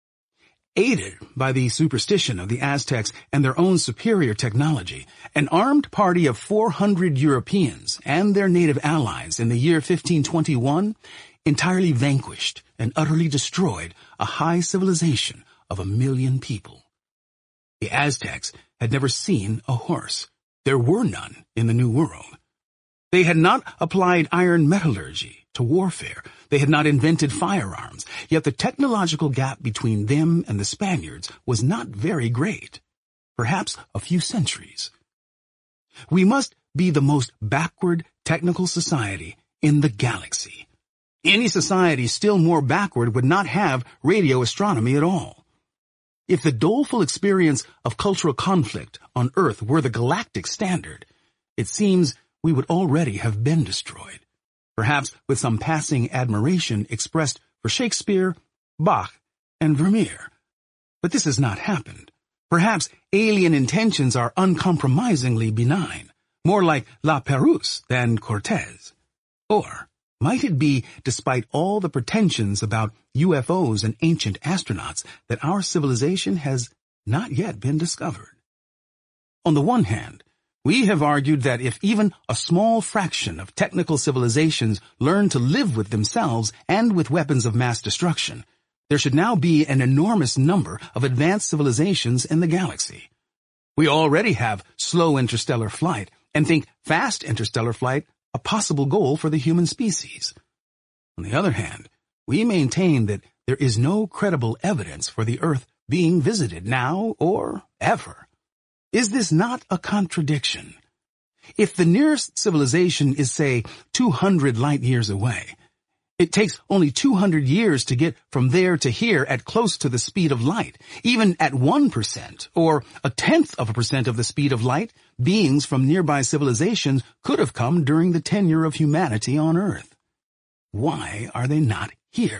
Aided by the superstition of the Aztecs and their own superior technology, an armed party of 400 Europeans and their native allies in the year 1521 entirely vanquished and utterly destroyed a high civilization of 1 million people. The Aztecs had never seen a horse. There were none in the New World. They had not applied iron metallurgy to warfare. They had not invented firearms, yet the technological gap between them and the Spaniards was not very great, perhaps a few centuries. We must be the most backward technical society in the galaxy. Any society still more backward would not have radio astronomy at all. If the doleful experience of cultural conflict on Earth were the galactic standard, it seems we would already have been destroyed, perhaps with some passing admiration expressed for Shakespeare, Bach, and Vermeer. But this has not happened. Perhaps alien intentions are uncompromisingly benign, more like La Pérouse than Cortez. Or might it be, despite all the pretensions about UFOs and ancient astronauts, that our civilization has not yet been discovered? On the one hand, we have argued that if even a small fraction of technical civilizations learn to live with themselves and with weapons of mass destruction, there should now be an enormous number of advanced civilizations in the galaxy. We already have slow interstellar flight and think fast interstellar flight a possible goal for the human species. On the other hand, we maintain that there is no credible evidence for the Earth being visited now or ever. Is this not a contradiction? If the nearest civilization is, say, 200 light years away, it takes only 200 years to get from there to here at close to the speed of light. Even at 1% or 0.1% of the speed of light, beings from nearby civilizations could have come during the tenure of humanity on Earth. Why are they not here?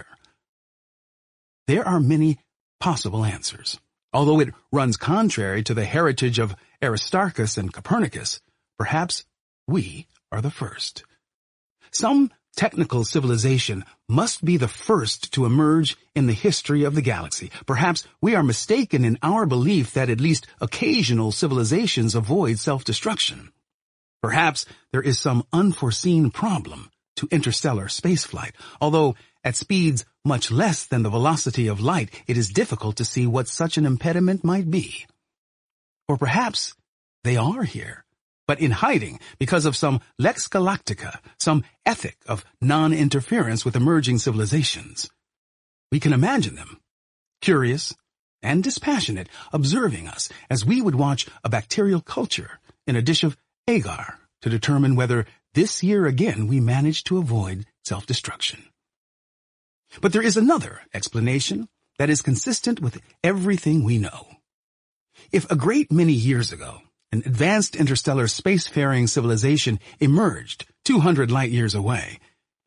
There are many possible answers. Although it runs contrary to the heritage of Aristarchus and Copernicus, perhaps we are the first. Some technical civilization must be the first to emerge in the history of the galaxy. Perhaps we are mistaken in our belief that at least occasional civilizations avoid self-destruction. Perhaps there is some unforeseen problem to interstellar spaceflight, although at speeds much less than the velocity of light, it is difficult to see what such an impediment might be. Or perhaps they are here, but in hiding because of some lex galactica, some ethic of non-interference with emerging civilizations. We can imagine them, curious and dispassionate, observing us as we would watch a bacterial culture in a dish of agar to determine whether this year again we managed to avoid self-destruction. But there is another explanation that is consistent with everything we know. If a great many years ago, an advanced interstellar spacefaring civilization emerged 200 light years away,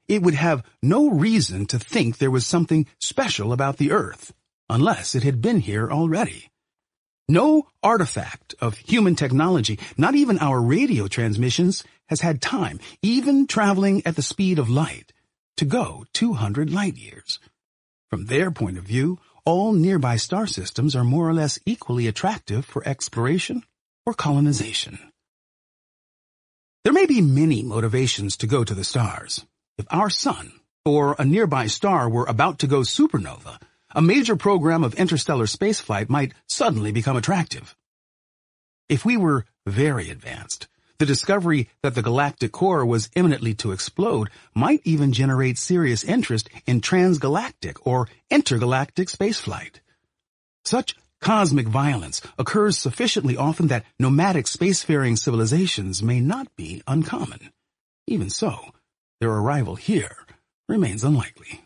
it would have no reason to think there was something special about the Earth, unless it had been here already. No artifact of human technology, not even our radio transmissions, has had time, even traveling at the speed of light, to go 200 light years. From their point of view, all nearby star systems are more or less equally attractive for exploration or colonization. There may be many motivations to go to the stars. If our sun or a nearby star were about to go supernova, a major program of interstellar spaceflight might suddenly become attractive. If we were very advanced, the discovery that the galactic core was imminently to explode might even generate serious interest in transgalactic or intergalactic spaceflight. Such cosmic violence occurs sufficiently often that nomadic spacefaring civilizations may not be uncommon. Even so, their arrival here remains unlikely.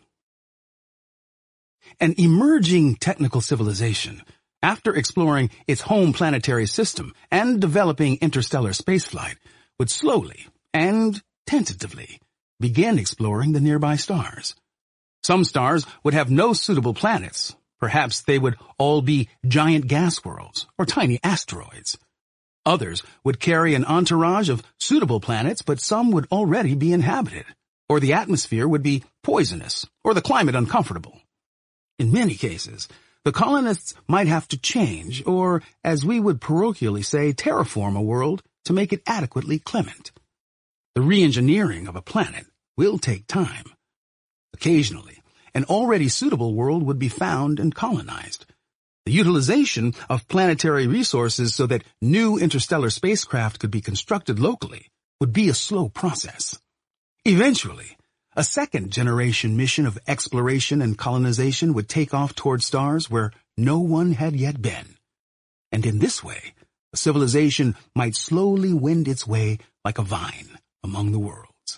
An emerging technical civilization, after exploring its home planetary system and developing interstellar spaceflight, would slowly and tentatively begin exploring the nearby stars. Some stars would have no suitable planets. Perhaps they would all be giant gas worlds or tiny asteroids. Others would carry an entourage of suitable planets, but some would already be inhabited, or the atmosphere would be poisonous, or the climate uncomfortable. In many cases, the colonists might have to change, or, as we would parochially say, terraform a world to make it adequately clement. The re-engineering of a planet will take time. Occasionally, an already suitable world would be found and colonized. The utilization of planetary resources so that new interstellar spacecraft could be constructed locally would be a slow process. Eventually, a second-generation mission of exploration and colonization would take off toward stars where no one had yet been. And in this way, a civilization might slowly wend its way like a vine among the worlds.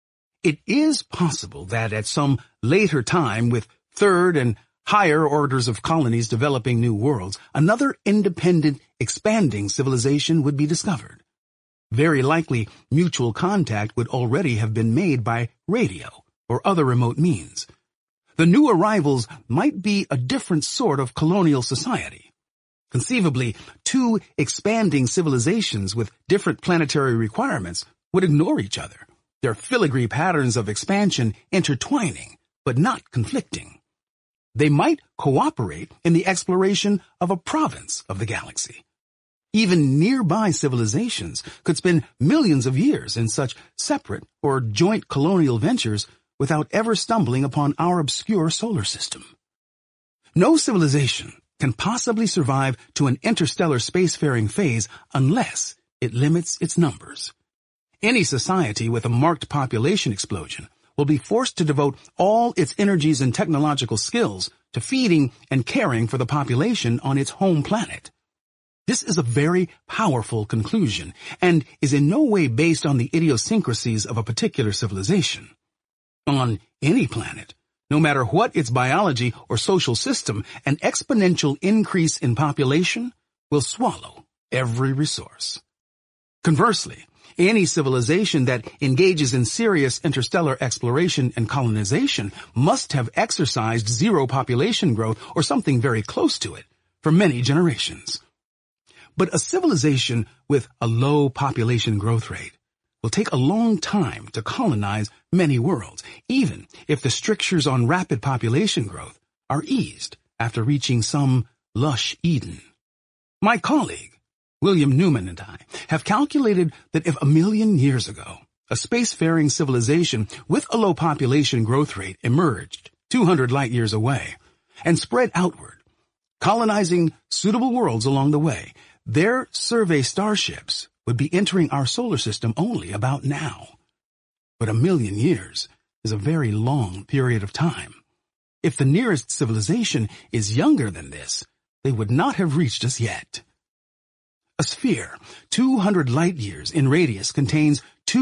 It is possible that at some later time, with third and higher orders of colonies developing new worlds, another independent, expanding civilization would be discovered. Very likely, mutual contact would already have been made by radio or other remote means. The new arrivals might be a different sort of colonial society. Conceivably, two expanding civilizations with different planetary requirements would ignore each other, their filigree patterns of expansion intertwining, but not conflicting. They might cooperate in the exploration of a province of the galaxy. Even nearby civilizations could spend millions of years in such separate or joint colonial ventures without ever stumbling upon our obscure solar system. No civilization can possibly survive to an interstellar spacefaring phase unless it limits its numbers. Any society with a marked population explosion will be forced to devote all its energies and technological skills to feeding and caring for the population on its home planet. This is a very powerful conclusion and is in no way based on the idiosyncrasies of a particular civilization. On any planet, no matter what its biology or social system, an exponential increase in population will swallow every resource. Conversely, any civilization that engages in serious interstellar exploration and colonization must have exercised zero population growth or something very close to it for many generations. But a civilization with a low population growth rate will take a long time to colonize many worlds, even if the strictures on rapid population growth are eased after reaching some lush Eden. My colleague, William Newman, and I have calculated that if 1 million years ago, a spacefaring civilization with a low population growth rate emerged 200 light years away and spread outward, colonizing suitable worlds along the way, their survey starships would be entering our solar system only about now. But 1 million years is a very long period of time. If the nearest civilization is younger than this, they would not have reached us yet. A sphere 200 light years in radius contains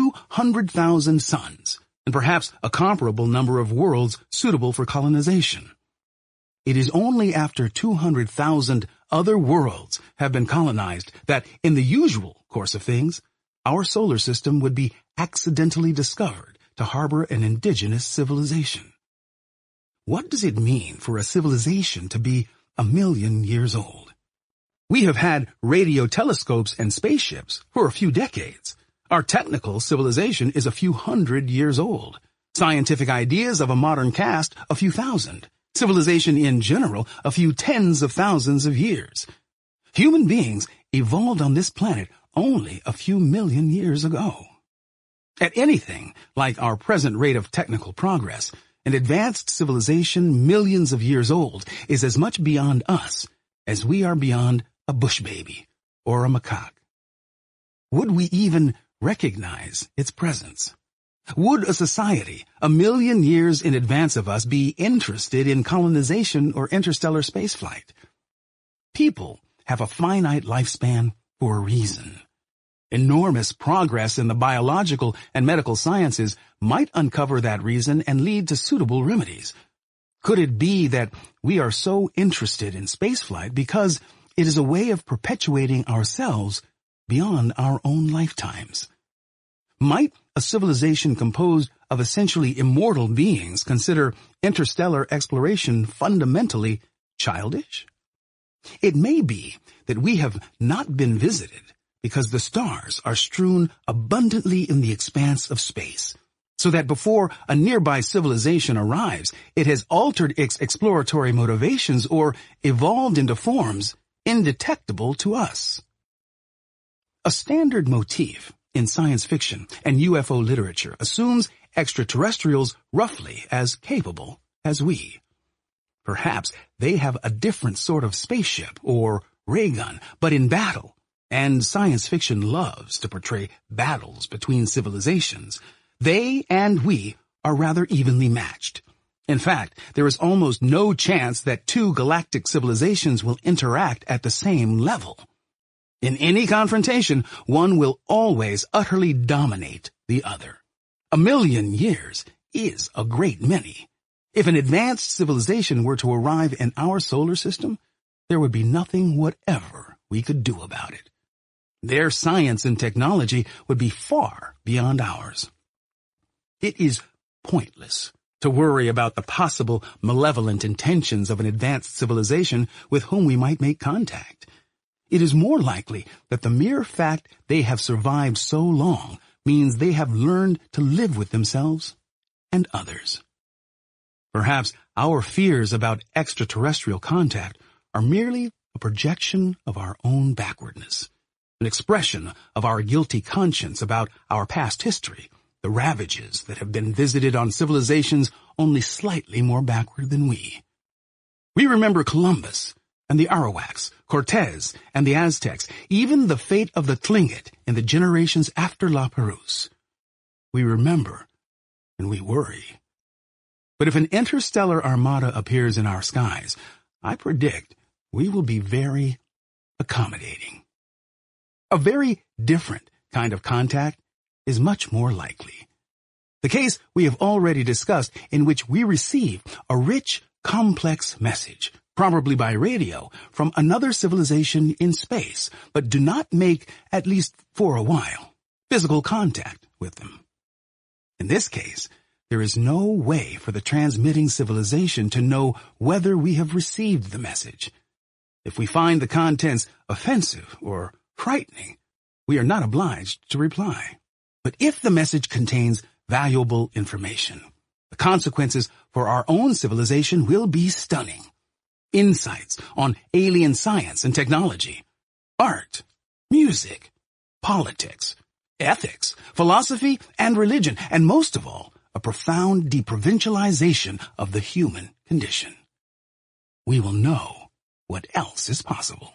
200,000 suns, and perhaps a comparable number of worlds suitable for colonization. It is only after 200,000 other worlds have been colonized that, in the usual course of things, our solar system would be accidentally discovered to harbor an indigenous civilization. What does it mean for a civilization to be 1,000,000 years old? We have had radio telescopes and spaceships for a few decades. Our technical civilization is a few hundred years old. Scientific ideas of a modern caste, a few thousand. Civilization in general, a few tens of thousands of years. Human beings evolved on this planet only a few million years ago. At anything like our present rate of technical progress, an advanced civilization millions of years old is as much beyond us as we are beyond a bush baby or a macaque. Would we even recognize its presence? Would a society 1,000,000 years in advance of us be interested in colonization or interstellar spaceflight? People have a finite lifespan for a reason. Enormous progress in the biological and medical sciences might uncover that reason and lead to suitable remedies. Could it be that we are so interested in spaceflight because it is a way of perpetuating ourselves beyond our own lifetimes? Might a civilization composed of essentially immortal beings consider interstellar exploration fundamentally childish? It may be that we have not been visited because the stars are strewn abundantly in the expanse of space, so that before a nearby civilization arrives, it has altered its exploratory motivations or evolved into forms indetectable to us. A standard motif in science fiction and UFO literature assumes extraterrestrials roughly as capable as we. Perhaps they have a different sort of spaceship or ray gun, but in battle, and science fiction loves to portray battles between civilizations, they and we are rather evenly matched. In fact, there is almost no chance that two galactic civilizations will interact at the same level. In any confrontation, one will always utterly dominate the other. 1,000,000 years is a great many. If an advanced civilization were to arrive in our solar system, there would be nothing whatever we could do about it. Their science and technology would be far beyond ours. It is pointless to worry about the possible malevolent intentions of an advanced civilization with whom we might make contact. It is more likely that the mere fact they have survived so long means they have learned to live with themselves and others. Perhaps our fears about extraterrestrial contact are merely a projection of our own backwardness, an expression of our guilty conscience about our past history, the ravages that have been visited on civilizations only slightly more backward than we. We remember Columbus and the Arawaks, Cortez and the Aztecs, even the fate of the Tlingit in the generations after La Perouse. We remember and we worry. But if an interstellar armada appears in our skies, I predict we will be very accommodating. A very different kind of contact is much more likely. The case we have already discussed, in which we receive a rich, complex message, probably by radio, from another civilization in space, but do not make, at least for a while, physical contact with them. In this case, there is no way for the transmitting civilization to know whether we have received the message. If we find the contents offensive or frightening, we are not obliged to reply. But if the message contains valuable information, the consequences for our own civilization will be stunning. Insights on alien science and technology, art, music, politics, ethics, philosophy, and religion, and most of all, a profound deprovincialization of the human condition. We will know what else is possible.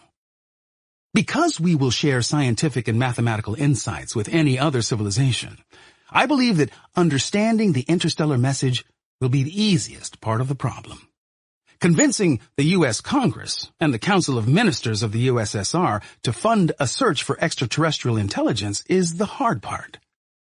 Because we will share scientific and mathematical insights with any other civilization, I believe that understanding the interstellar message will be the easiest part of the problem. Convincing the U.S. Congress and the Council of Ministers of the USSR to fund a search for extraterrestrial intelligence is the hard part.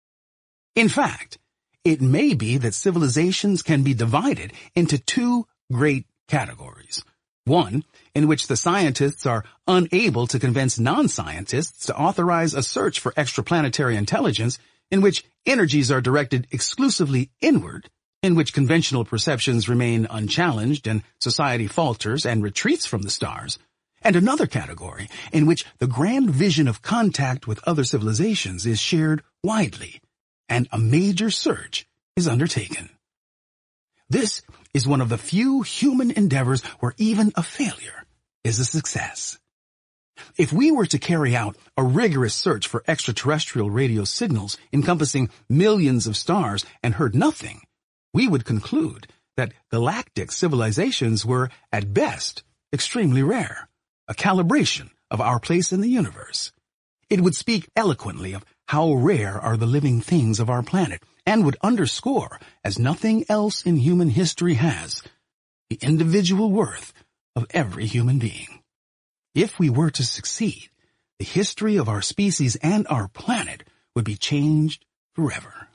In fact, it may be that civilizations can be divided into two great categories. One, in which the scientists are unable to convince non-scientists to authorize a search for extraplanetary intelligence in which energies are directed exclusively inward, in which conventional perceptions remain unchallenged and society falters and retreats from the stars, and another category in which the grand vision of contact with other civilizations is shared widely, and a major search is undertaken. This is one of the few human endeavors where even a failure is a success. If we were to carry out a rigorous search for extraterrestrial radio signals encompassing millions of stars and heard nothing, we would conclude that galactic civilizations were, at best, extremely rare, a calibration of our place in the universe. It would speak eloquently of how rare are the living things of our planet, and would underscore, as nothing else in human history has, the individual worth of every human being. If we were to succeed, the history of our species and our planet would be changed forever.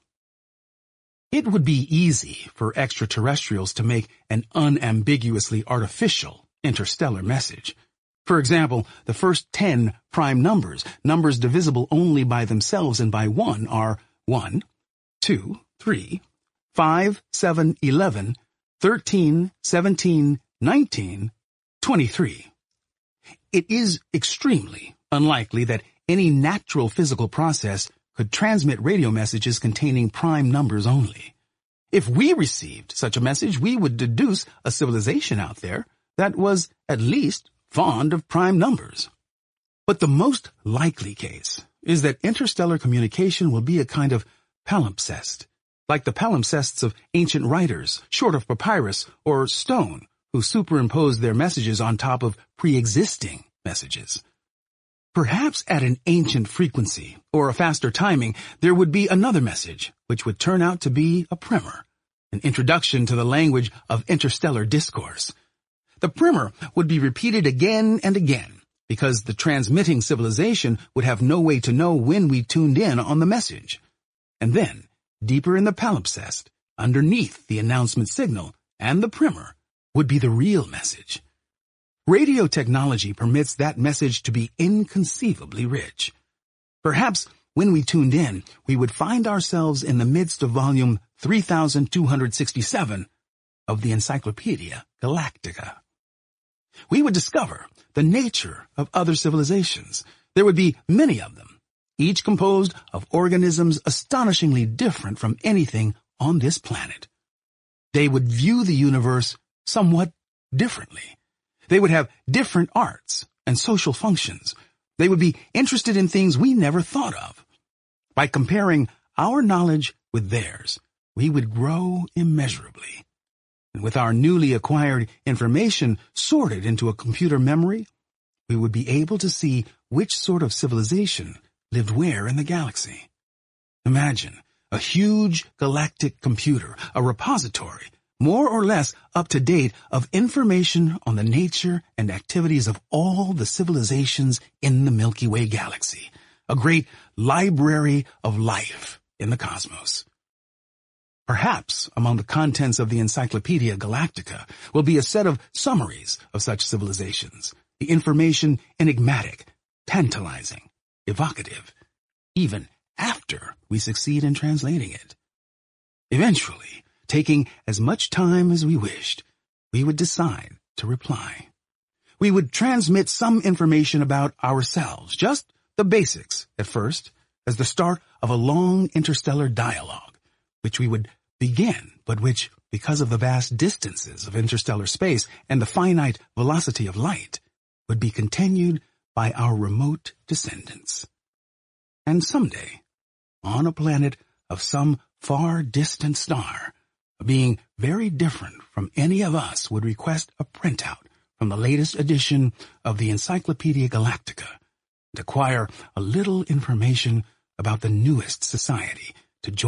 It would be easy for extraterrestrials to make an unambiguously artificial interstellar message. For example, the first 10 prime numbers, numbers divisible only by themselves and by 1, are 1, 2, 3, 5, 7, 11, 13, 17, 19, 23. It is extremely unlikely that any natural physical process could transmit radio messages containing prime numbers only. If we received such a message, we would deduce a civilization out there that was at least fond of prime numbers. But the most likely case is that interstellar communication will be a kind of palimpsest, like the palimpsests of ancient writers, short of papyrus or stone, who superimposed their messages on top of pre-existing messages. Perhaps at an ancient frequency or a faster timing, there would be another message, which would turn out to be a primer, an introduction to the language of interstellar discourse. The primer would be repeated again and again, because the transmitting civilization would have no way to know when we tuned in on the message. And then, deeper in the palimpsest, underneath the announcement signal and the primer, would be the real message. Radio technology permits that message to be inconceivably rich. Perhaps when we tuned in, we would find ourselves in the midst of volume 3267 of the Encyclopedia Galactica. We would discover the nature of other civilizations. There would be many of them, each composed of organisms astonishingly different from anything on this planet. They would view the universe somewhat differently. They would have different arts and social functions. They would be interested in things we never thought of. By comparing our knowledge with theirs, we would grow immeasurably. And with our newly acquired information sorted into a computer memory, we would be able to see which sort of civilization lived where in the galaxy. Imagine a huge galactic computer, a repository, more or less up-to-date, of information on the nature and activities of all the civilizations in the Milky Way galaxy, a great library of life in the cosmos. Perhaps among the contents of the Encyclopedia Galactica will be a set of summaries of such civilizations, the information enigmatic, tantalizing, evocative, even after we succeed in translating it. Eventually, taking as much time as we wished, we would decide to reply. We would transmit some information about ourselves, just the basics at first, as the start of a long interstellar dialogue, which we would begin, but which, because of the vast distances of interstellar space and the finite velocity of light, would be continued by our remote descendants. And someday, on a planet of some far distant star, a being very different from any of us would request a printout from the latest edition of the Encyclopedia Galactica and acquire a little information about the newest society to join